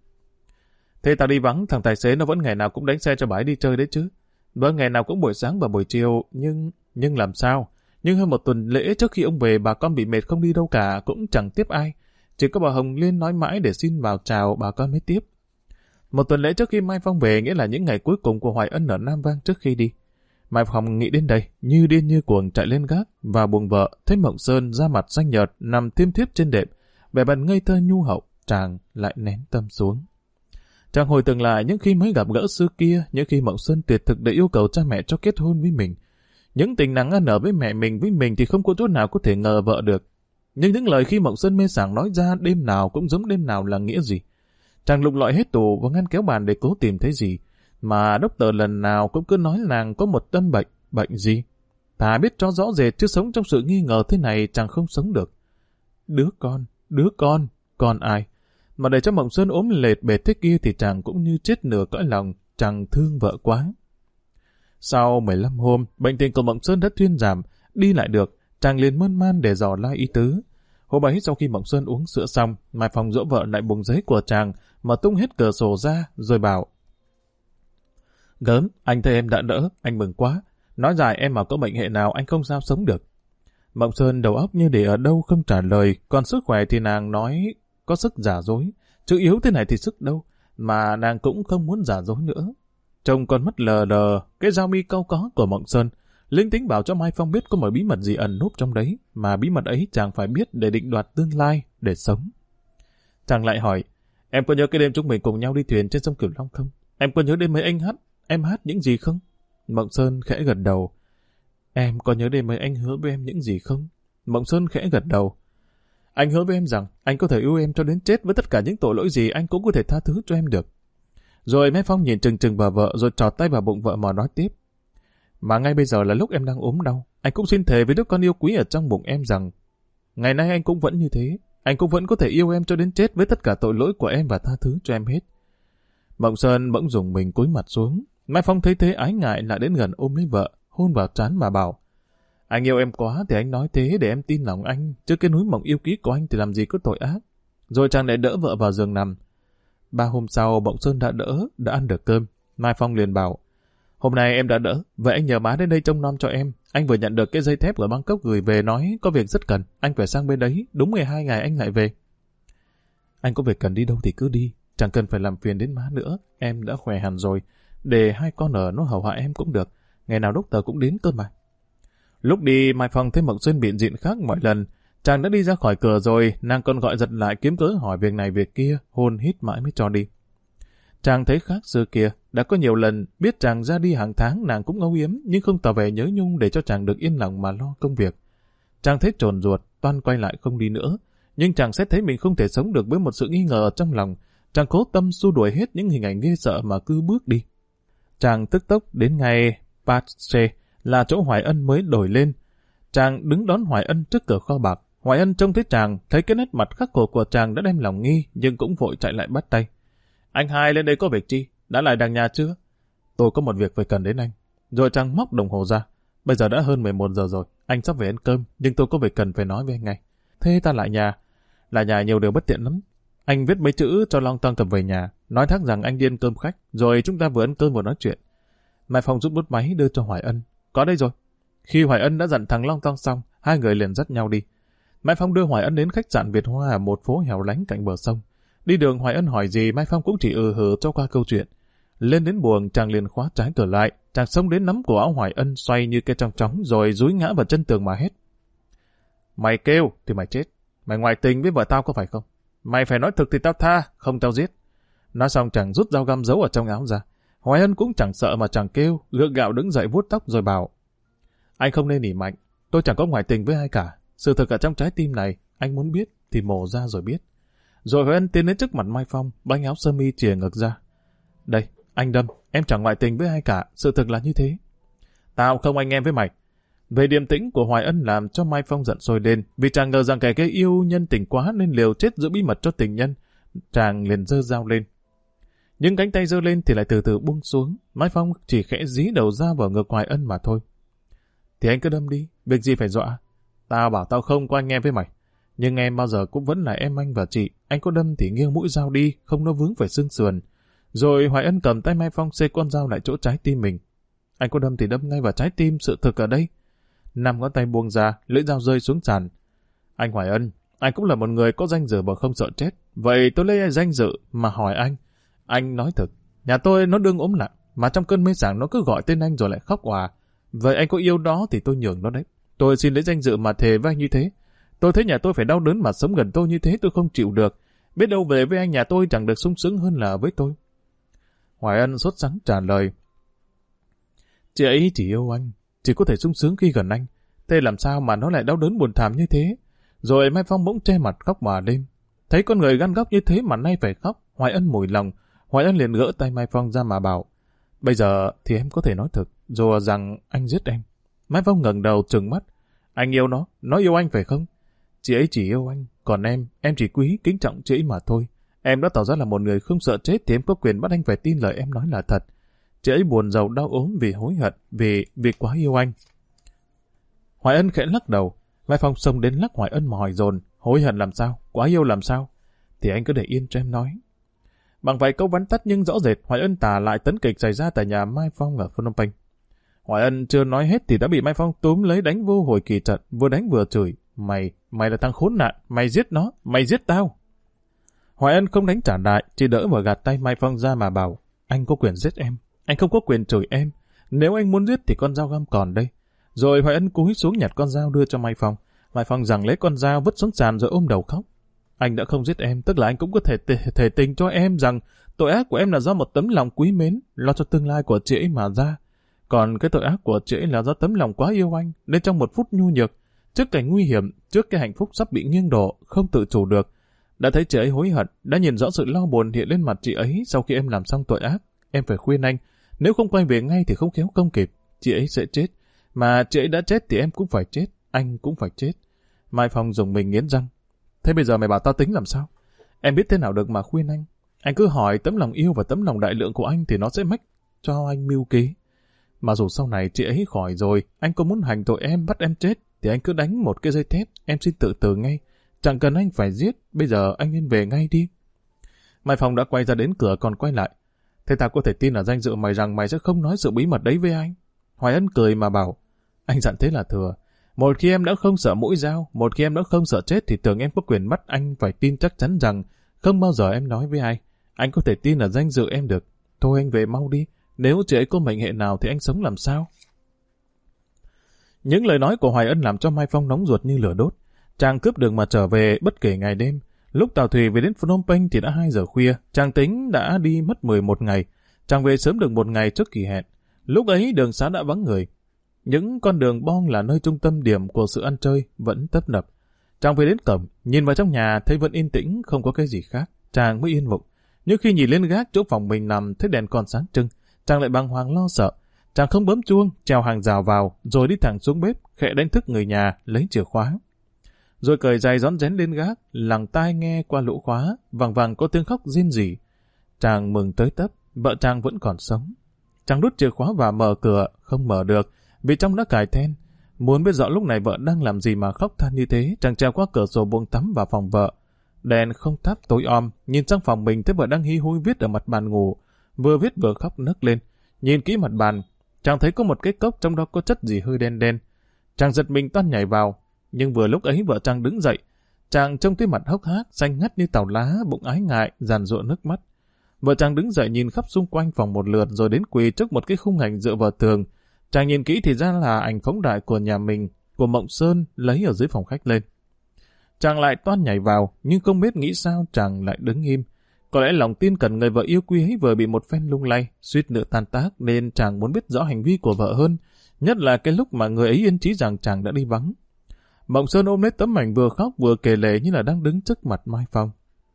S1: "Thế tao đi vắng, thằng tài xế nó vẫn ngày nào cũng đánh xe cho bà ấy đi chơi đấy chứ." "Vâng, ngày nào cũng buổi sáng và buổi chiều, nhưng... nhưng làm sao? Nhưng hơn một tuần lễ trước khi ông về, bà con bị mệt không đi đâu cả, cũng chẳng tiếp ai. Chỉ có bà Hồng Liên nói mãi để xin vào chào, bà con mới tiếp." Một tuần lễ trước khi Mai Phong về nghĩa là những ngày cuối cùng của Hoài Ân ở Nam Vang trước khi đi. Mai Phong nghĩ đến đây, như điên như cuồng chạy lên gác và buồng vợ, thấy Mộng Sơn da mặt xanh nhợt nằm thiêm thiếp trên đệm, vẻ mặt ngây thơ nhu hậu, chàng lại nén tâm xuống. Chàng hồi tưởng lại những khi mới gặp gỡ xưa kia, những khi Mộng Sơn tuyệt thực để yêu cầu cha mẹ cho kết hôn với mình. Những tình nắng ăn ở với mẹ mình với mình thì không có chỗ nào có thể ngờ vợ được. Nhưng những lời khi Mộng Sơn mê sảng nói ra đêm nào cũng giống đêm nào là nghĩa gì. Chàng lục lọi hết tủ và ngăn kéo bàn để cố tìm thấy gì, mà Doctor lần nào cũng cứ nói nàng có một tâm bệnh, bệnh gì. Thà biết cho rõ rệt chứ sống trong sự nghi ngờ thế này chàng không sống được. Đứa con, đứa con, con ai? Mà để cho Mộng Sơn ốm lệt bệt thế kia thì chàng cũng như chết nửa cõi lòng, chàng thương vợ quá. Sau mười lăm hôm, bệnh tình của Mộng Sơn đã thuyên giảm, đi lại được, chàng liền mơn man để dò la ý tứ. Hôm ấy sau khi Mộng Sơn uống sữa xong, Mai Phong dỗ vợ lại bùng giấy của chàng, mà tung hết cửa sổ ra, rồi bảo: "Gớm, anh thấy em đã đỡ, anh mừng quá. Nói dài em mà có bệnh hệ nào anh không sao sống được." Mộng Sơn đầu óc như để ở đâu không trả lời, còn sức khỏe thì nàng nói có sức giả dối, chứ yếu thế này thì sức đâu, mà nàng cũng không muốn giả dối nữa. Trông con mắt lờ đờ, cái dao mi cau có của Mộng Sơn, linh tính bảo cho Mai Phong biết có một bí mật gì ẩn núp trong đấy, mà bí mật ấy chàng phải biết để định đoạt tương lai, để sống. Chàng lại hỏi: "Em có nhớ cái đêm chúng mình cùng nhau đi thuyền trên sông Cửu Long không? Em có nhớ đêm mấy anh hát, em hát những gì không?" Mộng Sơn khẽ gật đầu. "Em có nhớ đêm mấy anh hứa với em những gì không?" Mộng Sơn khẽ gật đầu. "Anh hứa với em rằng anh có thể yêu em cho đến chết, với tất cả những tội lỗi gì anh cũng có thể tha thứ cho em được. Rồi Mai Phong nhìn chừng chừng vào vợ rồi trọt tay vào bụng vợ mà nói tiếp. Mà ngay bây giờ là lúc em đang ốm đau, anh cũng xin thề với đứa con yêu quý ở trong bụng em rằng ngày nay anh cũng vẫn như thế, anh cũng vẫn có thể yêu em cho đến chết với tất cả tội lỗi của em và tha thứ cho em hết. Mộng Sơn bỗng dùng mình cúi mặt xuống. Mai Phong thấy thế ái ngại lại đến gần ôm lấy vợ, hôn vào trán mà bảo: Anh yêu em quá thì anh nói thế để em tin lòng anh, chứ cái núi mộng yêu ký của anh thì làm gì có tội ác. Rồi chàng lại đỡ vợ vào giường nằm. Ba hôm sau Mộng Sơn đã đỡ, đã ăn được cơm. Mai Phong liền bảo: Hôm nay em đã đỡ, vậy anh nhờ má đến đây trông nom cho em. Anh vừa nhận được cái dây thép ở Bangkok gửi về nói có việc rất cần, anh phải sang bên đấy, đúng mười hai ngày anh lại về. Anh có việc cần đi đâu thì cứ đi, chẳng cần phải làm phiền đến má nữa, em đã khỏe hẳn rồi, để hai con ở nó hầu hạ em cũng được, ngày nào doctor cũng đến cơ mà. Lúc đi Mai Phong thấy Mộng Sơn biện diện khác mọi lần, chàng đã đi ra khỏi cửa rồi, nàng còn gọi giật lại kiếm cớ hỏi việc này việc kia, hôn hít mãi mới cho đi. Chàng thấy khác xưa kia, đã có nhiều lần biết chàng ra đi hàng tháng nàng cũng âu yếm nhưng không tỏ vẻ nhớ nhung để cho chàng được yên lòng mà lo công việc. Chàng thấy trồn ruột, toan quay lại không đi nữa, nhưng chàng sẽ thấy mình không thể sống được với một sự nghi ngờ trong lòng. Chàng cố tâm xua đuổi hết những hình ảnh ghê sợ mà cứ bước đi. Chàng tức tốc đến ngay Pache là chỗ Hoài Ân mới đổi lên. Chàng đứng đón Hoài Ân trước cửa kho bạc. Hoài Ân trông thấy chàng, thấy cái nét mặt khắc khổ của chàng đã đem lòng nghi, nhưng cũng vội chạy lại bắt tay. Anh hai lên đây có việc chi? Đã lại đằng nhà chưa? Tôi có một việc phải cần đến anh. Rồi chàng móc đồng hồ ra. Bây giờ đã hơn mười một giờ rồi, anh sắp về ăn cơm, nhưng tôi có việc cần phải nói với anh ngay. Thế ta lại nhà. Là nhà nhiều điều bất tiện lắm. Anh viết mấy chữ cho Long Tong cầm về nhà, nói thắc rằng anh đi ăn cơm khách, rồi chúng ta vừa ăn cơm vừa nói chuyện. Mai Phong rút bút máy đưa cho Hoài Ân. Có đây rồi. Khi Hoài Ân đã dặn thằng Long Tong xong, hai người liền dắt nhau đi. Mai Phong đưa Hoài Ân đến khách sạn Việt Hoa ở một phố hẻo lánh cạnh bờ sông. Đi đường Hoài Ân hỏi gì Mai Phong cũng chỉ ừ hừ cho qua câu chuyện. Lên đến buồng chàng liền khóa trái cửa lại, chàng xông đến nắm cổ áo Hoài Ân xoay như cây trong chóng rồi dúi ngã vào chân tường mà hét. Mày kêu thì mày chết. Mày ngoại tình với vợ tao có phải không? Mày phải nói thực thì tao tha, không tao giết. Nói xong chàng rút dao găm giấu ở trong áo ra. Hoài Ân cũng chẳng sợ mà chàng kêu, gượng gạo đứng dậy vuốt tóc rồi bảo: Anh không nên nỉ mạnh, tôi chẳng có ngoại tình với ai cả. Sự thực ở trong trái tim này, anh muốn biết thì mổ ra rồi biết. Rồi Hoài Ân tiến đến trước mặt Mai Phong, bánh áo sơ mi chìa ngực ra. Đây, anh Đâm, em chẳng ngoại tình với ai cả, sự thực là như thế. Tao không anh em với mày. Về điềm tĩnh của Hoài Ân làm cho Mai Phong giận sôi lên, vì chàng ngờ rằng kẻ kia yêu nhân tình quá nên liều chết giữ bí mật cho tình nhân. Chàng liền giơ dao lên. Nhưng cánh tay giơ lên thì lại từ từ buông xuống. Mai Phong chỉ khẽ dí đầu dao vào ngực Hoài Ân mà thôi. Thì anh cứ đâm đi, việc gì phải dọa. Tao bảo tao không có anh em với mày. Nhưng em bao giờ cũng vẫn là em anh và chị. Anh có đâm thì nghiêng mũi dao đi, không nó vướng phải xương sườn. Rồi Hoài Ân cầm tay Mai Phong xê con dao lại chỗ trái tim mình. Anh có đâm thì đâm ngay vào trái tim, sự thực ở đây. Năm ngón tay buông ra, lưỡi dao rơi xuống sàn. Anh Hoài Ân, anh cũng là một người có danh dự mà không sợ chết. Vậy tôi lấy danh dự mà hỏi anh. Anh nói thực, nhà tôi nó đương ốm nặng, mà trong cơn mê sảng nó cứ gọi tên anh rồi lại khóc òa. Vậy anh có yêu đó thì tôi nhường nó đấy. Tôi xin lấy danh dự mà thề với anh như thế. Tôi thấy nhà tôi phải đau đớn mà sống gần tôi như thế tôi không chịu được. Biết đâu về với anh nhà tôi chẳng được sung sướng hơn là với tôi. Hoài Ân sốt sắng trả lời. Chị ấy chỉ yêu anh, chỉ có thể sung sướng khi gần anh. Thế làm sao mà nó lại đau đớn buồn thảm như thế? Rồi Mai Phong bỗng che mặt khóc mà lên. Thấy con người gan góc như thế mà nay phải khóc, Hoài Ân mùi lòng. Hoài Ân liền gỡ tay Mai Phong ra mà bảo. Bây giờ thì em có thể nói thực, dù rằng anh giết em. Mai Phong ngẩng đầu trừng mắt. Anh yêu nó, nó yêu anh phải không? Chị ấy chỉ yêu anh, còn em, em chỉ quý, kính trọng chị ấy mà thôi. Em đã tỏ ra là một người không sợ chết thì em có quyền bắt anh phải tin lời em nói là thật. Chị ấy buồn rầu đau ốm vì hối hận, vì vì quá yêu anh. Hoài Ân khẽ lắc đầu. Mai Phong xông đến lắc Hoài Ân mà hỏi dồn. Hối hận làm sao? Quá yêu làm sao? Thì anh cứ để yên cho em nói. Bằng vài câu vắn tắt nhưng rõ rệt, Hoài Ân tả lại tấn kịch xảy ra tại nhà Mai Phong ở Phnom Penh. Hoài Ân chưa nói hết thì đã bị Mai Phong túm lấy đánh vô hồi kỳ trận, vừa đánh vừa chửi. Mày, mày là thằng khốn nạn, mày giết nó, mày giết tao. Hoài Ân không đánh trả lại, chỉ đỡ và gạt tay Mai Phong ra mà bảo. Anh có quyền giết em, anh không có quyền chửi em. Nếu anh muốn giết thì con dao găm còn đây. Rồi Hoài Ân cúi xuống nhặt con dao đưa cho Mai Phong. Mai Phong giằng lấy con dao vứt xuống sàn rồi ôm đầu khóc. Anh đã không giết em, tức là anh cũng có thể thể tình cho em rằng tội ác của em là do một tấm lòng quý mến, lo cho tương lai của chị ấy mà ra. Còn cái tội ác của chị ấy là do tấm lòng quá yêu anh, nên trong một phút nhu nhược, trước cảnh nguy hiểm, trước cái hạnh phúc sắp bị nghiêng đổ, không tự chủ được, Đã thấy chị ấy hối hận, đã nhìn rõ sự lo buồn hiện lên mặt chị ấy sau khi em làm xong tội ác. Em phải khuyên anh, nếu không quay về ngay thì không khéo không kịp. Chị ấy sẽ chết, mà chị ấy đã chết thì em cũng phải chết, anh cũng phải chết. Mai Phong dùng mình nghiến răng. Thế bây giờ mày bảo tao tính làm sao? Em biết thế nào được mà khuyên anh. Anh cứ hỏi tấm lòng yêu và tấm lòng đại lượng của anh thì nó sẽ mách cho anh mưu kế. Mà dù sau này chị ấy khỏi rồi, anh có muốn hành tội em, bắt em chết, thì anh cứ đánh một cái dây thép, em xin tự tử ngay. Chẳng cần anh phải giết, bây giờ anh nên về ngay đi. Mai Phong đã quay ra đến cửa còn quay lại. Thế tao có thể tin ở danh dự mày rằng mày sẽ không nói sự bí mật đấy với anh? Hoài Ân cười mà bảo, anh dặn thế là thừa. Một khi em đã không sợ mũi dao, một khi em đã không sợ chết thì tưởng em có quyền bắt anh phải tin chắc chắn rằng không bao giờ em nói với ai. Anh có thể tin ở danh dự em được. Thôi anh về mau đi, nếu chị ấy có mệnh hệ nào thì anh sống làm sao? Những lời nói của Hoài Ân làm cho Mai Phong nóng ruột như lửa đốt. Chàng cướp đường mà trở về bất kể ngày đêm. Lúc tàu thủy về đến Phnom Penh thì đã hai giờ khuya. Chàng tính đã đi mất mười một ngày. Chàng về sớm được một ngày trước kỳ hẹn. Lúc ấy đường xá đã vắng người. Những con đường Bong là nơi trung tâm điểm của sự ăn chơi vẫn tấp nập. Chàng về đến cổng, nhìn vào trong nhà thấy vẫn yên tĩnh, không có cái gì khác. Chàng mới yên bụng. Nhưng khi nhìn lên gác chỗ phòng mình nằm thấy đèn còn sáng trưng, chàng lại bàng hoàng lo sợ. Chàng không bấm chuông, trèo hàng rào vào, rồi đi thẳng xuống bếp, khẽ đánh thức người nhà, lấy chìa khóa. Rồi cởi giày rón rén lên gác, lằng tai nghe qua lỗ khóa, vàng vàng có tiếng khóc rên rỉ. Chàng mừng tới tấp, vợ chàng vẫn còn sống. Chàng đút chìa khóa và mở cửa, không mở được, vì trong đã cài then. Muốn biết rõ lúc này vợ đang làm gì mà khóc than như thế, chàng trèo qua cửa sổ buông tắm vào phòng vợ. Đèn không thắp tối om, nhìn sang phòng mình thấy vợ đang hí húi viết ở mặt bàn ngủ, vừa viết vừa khóc nấc lên. Nhìn kỹ mặt bàn, chàng thấy có một cái cốc trong đó có chất gì hơi đen đen. Chàng giật mình toan nhảy vào, nhưng vừa lúc ấy vợ chàng đứng dậy. Chàng trông thấy mặt hốc hác, xanh ngắt như tàu lá, bụng ái ngại, giàn giụa nước mắt. Vợ chàng đứng dậy nhìn khắp xung quanh phòng một lượt rồi đến quỳ trước một cái khung ảnh dựa vào tường. Chàng nhìn kỹ thì ra là ảnh phóng đại của nhà mình, của Mộng Sơn lấy ở dưới phòng khách lên. Chàng lại toan nhảy vào, nhưng không biết nghĩ sao chàng lại đứng im. Có lẽ lòng tin cần người vợ yêu quý ấy vừa bị một phen lung lay, suýt nữa tan tác nên chàng muốn biết rõ hành vi của vợ hơn, nhất là cái lúc mà người ấy yên chí rằng chàng đã đi vắng. Mộng Sơn ôm lấy tấm ảnh vừa khóc vừa kể lể như là đang đứng trước mặt Mai Phong.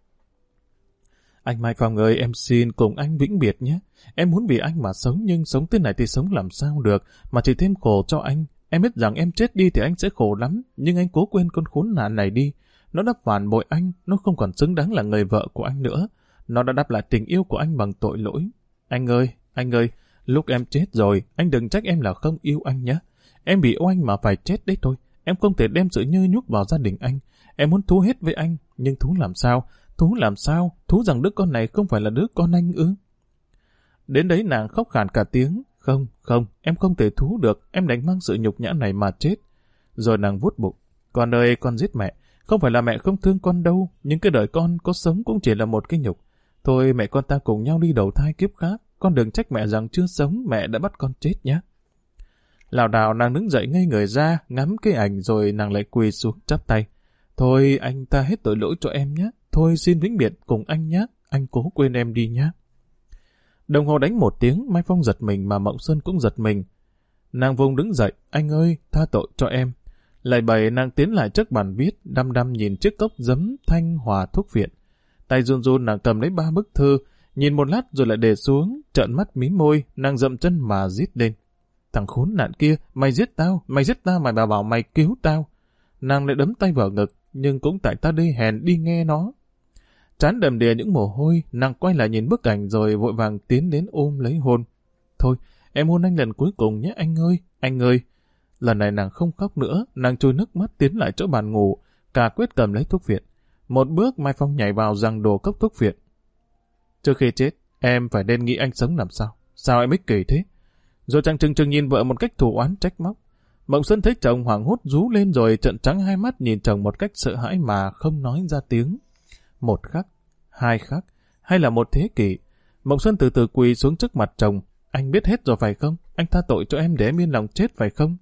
S1: Anh Mai Phong ơi, em xin cùng anh vĩnh biệt nhé. Em muốn vì anh mà sống, nhưng sống thế này thì sống làm sao được, mà chỉ thêm khổ cho anh. Em biết rằng em chết đi thì anh sẽ khổ lắm, nhưng anh cố quên con khốn nạn này đi. Nó đã phản bội anh, nó không còn xứng đáng là người vợ của anh nữa. Nó đã đáp lại tình yêu của anh bằng tội lỗi. Anh ơi, anh ơi, lúc em chết rồi, anh đừng trách em là không yêu anh nhé. Em bị oan mà phải chết đấy thôi. Em không thể đem sự nhơ nhúc vào gia đình anh. Em muốn thú hết với anh, nhưng thú làm sao? Thú làm sao? Thú rằng đứa con này không phải là đứa con anh ư? Đến đấy nàng khóc khàn cả tiếng. Không, không, em không thể thú được, em đánh mang sự nhục nhã này mà chết. Rồi nàng vuốt bụng. Con ơi, con giết mẹ. Không phải là mẹ không thương con đâu, nhưng cái đời con có sống cũng chỉ là một cái nhục. Thôi mẹ con ta cùng nhau đi đầu thai kiếp khác. Con đừng trách mẹ rằng chưa sống, mẹ đã bắt con chết nhé. Lảo đảo nàng đứng dậy ngây người ra, ngắm cái ảnh rồi nàng lại quỳ xuống chắp tay. Thôi anh ta hết tội lỗi cho em nhé. Thôi xin vĩnh biệt cùng anh nhé. Anh cố quên em đi nhé. Đồng hồ đánh một tiếng, Mai Phong giật mình mà Mộng Sơn cũng giật mình. Nàng vùng đứng dậy. Anh ơi, tha tội cho em. Lại bày nàng tiến lại trước bàn viết, đăm đăm nhìn chiếc cốc giấm Thanh Hòa thuốc viện. Tay run run nàng cầm lấy ba bức thư, nhìn một lát rồi lại để xuống, trợn mắt mím môi, nàng dậm chân mà rít lên. Thằng khốn nạn kia, mày giết tao, mày giết tao, mày bảo bảo mày cứu tao. Nàng lại đấm tay vào ngực, nhưng cũng tại ta đây hèn đi nghe nó. Trán đầm đìa những mồ hôi, nàng quay lại nhìn bức ảnh rồi vội vàng tiến đến ôm lấy hôn. Thôi, em hôn anh lần cuối cùng nhé anh ơi, anh ơi. Lần này nàng không khóc nữa, nàng trôi nước mắt tiến lại chỗ bàn ngủ, cả quyết cầm lấy thuốc viện. Một bước Mai Phong nhảy vào giằng đồ cốc thuốc viện. Trước khi chết, em phải nên nghĩ anh sống làm sao? Sao em ích kỷ thế? Rồi chàng trừng trừng nhìn vợ một cách thù oán trách móc. Mộng Sơn thấy chồng hoảng hốt rú lên rồi trợn trắng hai mắt nhìn chồng một cách sợ hãi mà không nói ra tiếng. Một khắc, hai khắc, hay là một thế kỷ. Mộng Sơn từ từ quỳ xuống trước mặt chồng. Anh biết hết rồi phải không? Anh tha tội cho em để em yên lòng chết phải không?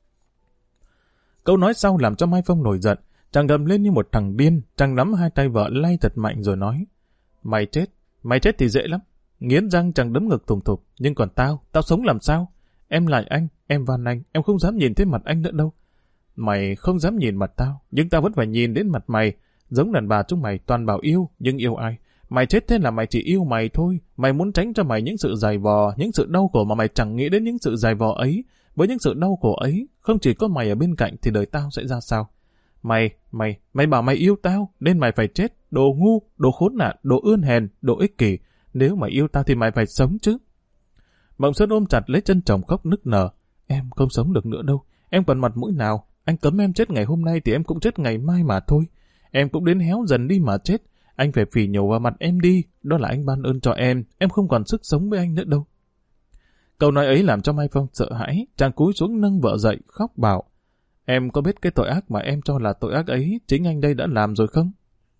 S1: Câu nói sau làm cho Mai Phong nổi giận. Chàng gầm lên như một thằng điên. Chàng nắm hai tay vợ lay thật mạnh rồi nói. Mày chết, mày chết thì dễ lắm. Nghiến răng chàng đấm ngực thùng thụp. Nhưng còn tao, tao sống làm sao? Em lại anh, em van anh, em không dám nhìn thấy mặt anh nữa đâu. Mày không dám nhìn mặt tao, nhưng tao vẫn phải nhìn đến mặt mày. Giống đàn bà chúng mày toàn bảo yêu, nhưng yêu ai? Mày chết thế là mày chỉ yêu mày thôi. Mày muốn tránh cho mày những sự dày vò, những sự đau khổ mà mày chẳng nghĩ đến những sự dày vò ấy. Với những sự đau khổ ấy, không chỉ có mày ở bên cạnh thì đời tao sẽ ra sao? Mày, mày, mày bảo mày yêu tao, nên mày phải chết. Đồ ngu, đồ khốn nạn, đồ ươn hèn, đồ ích kỷ. Nếu mày yêu tao thì mày phải sống chứ. Mộng Xuân ôm chặt lấy chân chồng khóc nức nở. Em không sống được nữa đâu. Em còn mặt mũi nào? Anh cấm em chết ngày hôm nay thì em cũng chết ngày mai mà thôi. Em cũng đến héo dần đi mà chết. Anh phải phì nhổ vào mặt em đi. Đó là anh ban ơn cho em. Em không còn sức sống với anh nữa đâu. Câu nói ấy làm cho Mai Phong sợ hãi. Chàng cúi xuống nâng vợ dậy khóc bảo. Em có biết cái tội ác mà em cho là tội ác ấy chính anh đây đã làm rồi không?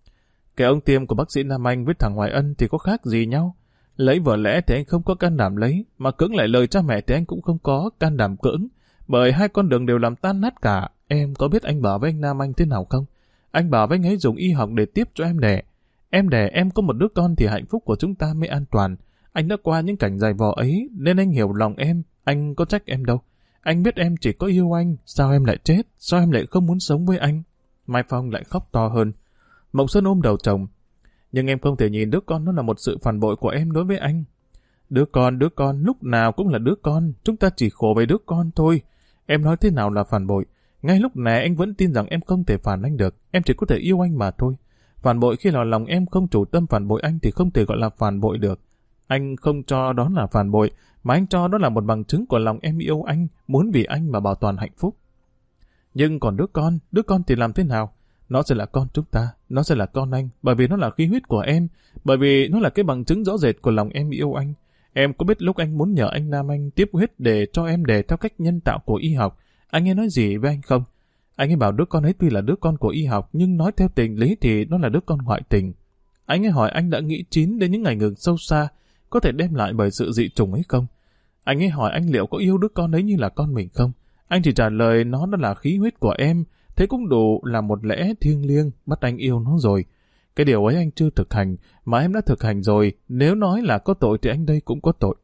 S1: Cái ông tiêm của bác sĩ Nam Anh với thằng Hoài Ân thì có khác gì nhau? Lấy vợ lẽ thì anh không có can đảm lấy, mà cưỡng lại lời cha mẹ thì anh cũng không có can đảm cưỡng. Bởi hai con đường đều làm tan nát cả. Em có biết anh bảo với anh Nam Anh thế nào không? Anh bảo với anh ấy dùng y học để tiếp cho em đẻ. Em đẻ em có một đứa con thì hạnh phúc của chúng ta mới an toàn. Anh đã qua những cảnh dài vò ấy nên anh hiểu lòng em. Anh có trách em đâu. Anh biết em chỉ có yêu anh. Sao em lại chết? Sao em lại không muốn sống với anh? Mai Phong lại khóc to hơn. Mộng Xuân ôm đầu chồng. Nhưng em không thể nhìn đứa con nó là một sự phản bội của em đối với anh. Đứa con, đứa con, lúc nào cũng là đứa con. Chúng ta chỉ khổ về đứa con thôi. Em nói thế nào là phản bội? Ngay lúc này anh vẫn tin rằng em không thể phản anh được. Em chỉ có thể yêu anh mà thôi. Phản bội khi nào lòng em không chủ tâm phản bội anh thì không thể gọi là phản bội được. Anh không cho đó là phản bội, mà anh cho đó là một bằng chứng của lòng em yêu anh, muốn vì anh mà bảo toàn hạnh phúc. Nhưng còn đứa con, đứa con thì làm thế nào? Nó sẽ là con chúng ta, nó sẽ là con anh, bởi vì nó là khí huyết của em, bởi vì nó là cái bằng chứng rõ rệt của lòng em yêu anh. Em có biết lúc anh muốn nhờ anh Nam Anh tiếp huyết để cho em đẻ theo cách nhân tạo của y học, anh ấy nói gì với anh không? Anh ấy bảo đứa con ấy tuy là đứa con của y học, nhưng nói theo tình lý thì nó là đứa con ngoại tình. Anh ấy hỏi anh đã nghĩ chín đến những ngày ngừng sâu xa, có thể đem lại bởi sự dị trùng ấy không? Anh ấy hỏi anh liệu có yêu đứa con ấy như là con mình không? Anh chỉ trả lời nó đó là khí huyết của em, thế cũng đủ là một lẽ thiêng liêng bắt anh yêu nó rồi. Cái điều ấy anh chưa thực hành, mà em đã thực hành rồi, nếu nói là có tội thì anh đây cũng có tội.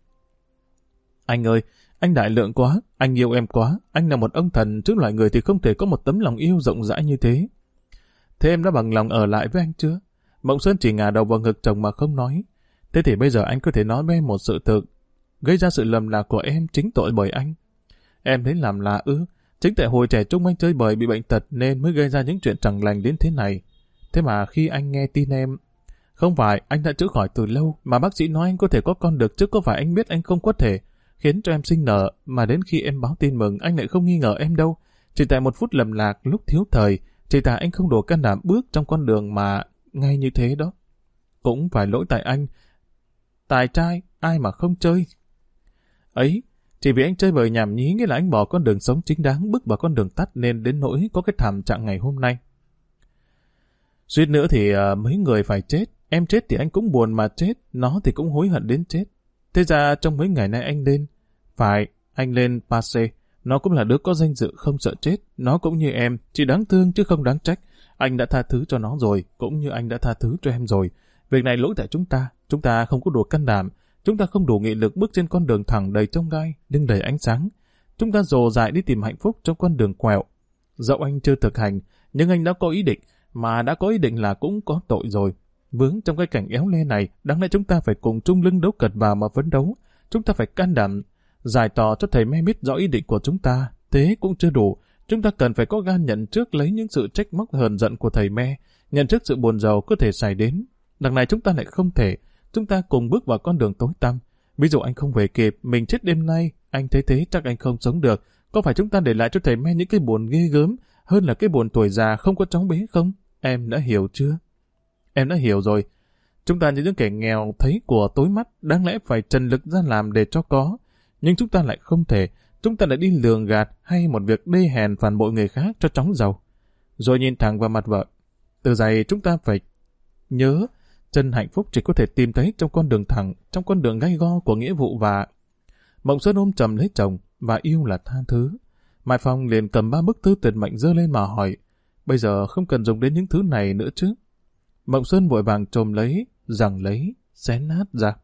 S1: Anh ơi, anh đại lượng quá, anh yêu em quá, anh là một ông thần chứ loại người thì không thể có một tấm lòng yêu rộng rãi như thế. Thế em đã bằng lòng ở lại với anh chưa? Mộng Xuân chỉ ngả đầu vào ngực chồng mà không nói. Thế thì bây giờ anh có thể nói với em một sự thực. Gây ra sự lầm lạc của em chính tội bởi anh. Em thấy làm lạ ư? Chính tại hồi trẻ trung anh chơi bời bị bệnh tật nên mới gây ra những chuyện chẳng lành đến thế này. Thế mà khi anh nghe tin em... Không phải, anh đã chữa khỏi từ lâu, mà bác sĩ nói anh có thể có con được chứ có phải anh biết anh không có thể. Khiến cho em sinh nở, mà đến khi em báo tin mừng anh lại không nghi ngờ em đâu. Chỉ tại một phút lầm lạc lúc thiếu thời, chỉ tại anh không đủ can đảm bước trong con đường mà ngay như thế đó. Cũng phải lỗi tại anh. Tài trai, ai mà không chơi. Ấy, chỉ vì anh chơi bời nhảm nhí nghĩa là anh bỏ con đường sống chính đáng bước vào con đường tắt nên đến nỗi có cái thảm trạng ngày hôm nay. Suýt nữa thì uh, mấy người phải chết. Em chết thì anh cũng buồn mà chết, nó thì cũng hối hận đến chết. Thế ra trong mấy ngày nay anh lên, phải, anh lên Passe, nó cũng là đứa có danh dự không sợ chết, nó cũng như em, chỉ đáng thương chứ không đáng trách. Anh đã tha thứ cho nó rồi, cũng như anh đã tha thứ cho em rồi. Việc này lỗi tại chúng ta, chúng ta không có đủ can đảm, chúng ta không đủ nghị lực bước trên con đường thẳng đầy chông gai, nhưng đầy ánh sáng. Chúng ta dồ dại đi tìm hạnh phúc trong con đường quẹo. Dẫu anh chưa thực hành, nhưng anh đã có ý định, mà đã có ý định là cũng có tội rồi. Vướng trong cái cảnh éo le này, đáng lẽ chúng ta phải cùng chung lưng đấu cật vào mà phấn đấu. Chúng ta phải can đảm, giải tỏ cho thầy me biết rõ ý định của chúng ta. Thế cũng chưa đủ, chúng ta cần phải có gan nhận trước lấy những sự trách móc hờn giận của thầy me, nhận trước sự buồn rầu có thể xảy đến. Đằng này chúng ta lại không thể, chúng ta cùng bước vào con đường tối tăm. Ví dụ anh không về kịp, mình chết đêm nay, anh thấy thế chắc anh không sống được. Có phải chúng ta để lại cho thầy me những cái buồn ghê gớm, hơn là cái buồn tuổi già không có cháu bé không? Em đã hiểu chưa? Em đã hiểu rồi. Chúng ta như những kẻ nghèo thấy của tối mắt, đáng lẽ phải trần lực ra làm để cho có. Nhưng chúng ta lại không thể, chúng ta lại đi lường gạt hay một việc đê hèn phản bội người khác cho chóng giàu. Rồi nhìn thẳng vào mặt vợ. Từ giày chúng ta phải nhớ, chân hạnh phúc chỉ có thể tìm thấy trong con đường thẳng, trong con đường gay go của nghĩa vụ và... Mộng Xuân ôm chầm lấy chồng, và yêu là tha thứ. Mai Phong liền cầm ba bức thư tuyệt mệnh giơ lên mà hỏi, bây giờ không cần dùng đến những thứ này nữa chứ? Mộng Xuân vội vàng chồm lấy, giằng lấy, xé nát ra.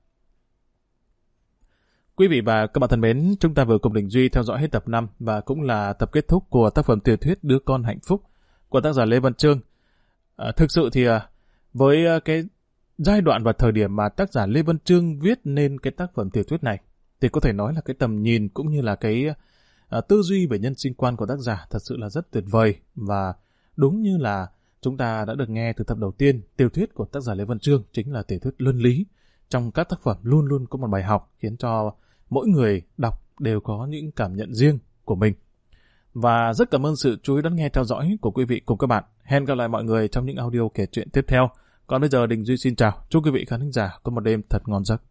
S1: Quý vị và các bạn thân mến, chúng ta vừa cùng Đình Duy theo dõi hết tập năm và cũng là tập kết thúc của tác phẩm tiểu thuyết Đứa Con Hạnh Phúc của tác giả Lê Văn Chương. À, thực sự thì à, với à, cái giai đoạn và thời điểm mà tác giả Lê Văn Chương viết nên cái tác phẩm tiểu thuyết này, thì có thể nói là cái tầm nhìn cũng như là cái à, tư duy về nhân sinh quan của tác giả thật sự là rất tuyệt vời. Và đúng như là chúng ta đã được nghe từ tập đầu tiên, tiểu thuyết của tác giả Lê Văn Chương chính là tiểu thuyết luân lý. Trong các tác phẩm luôn luôn có một bài học khiến cho mỗi người đọc đều có những cảm nhận riêng của mình. Và rất cảm ơn sự chú ý đón nghe theo dõi của quý vị cùng các bạn. Hẹn gặp lại mọi người trong những audio kể chuyện tiếp theo. Còn bây giờ Đình Duy xin chào. Chúc quý vị khán thính giả có một đêm thật ngon giấc.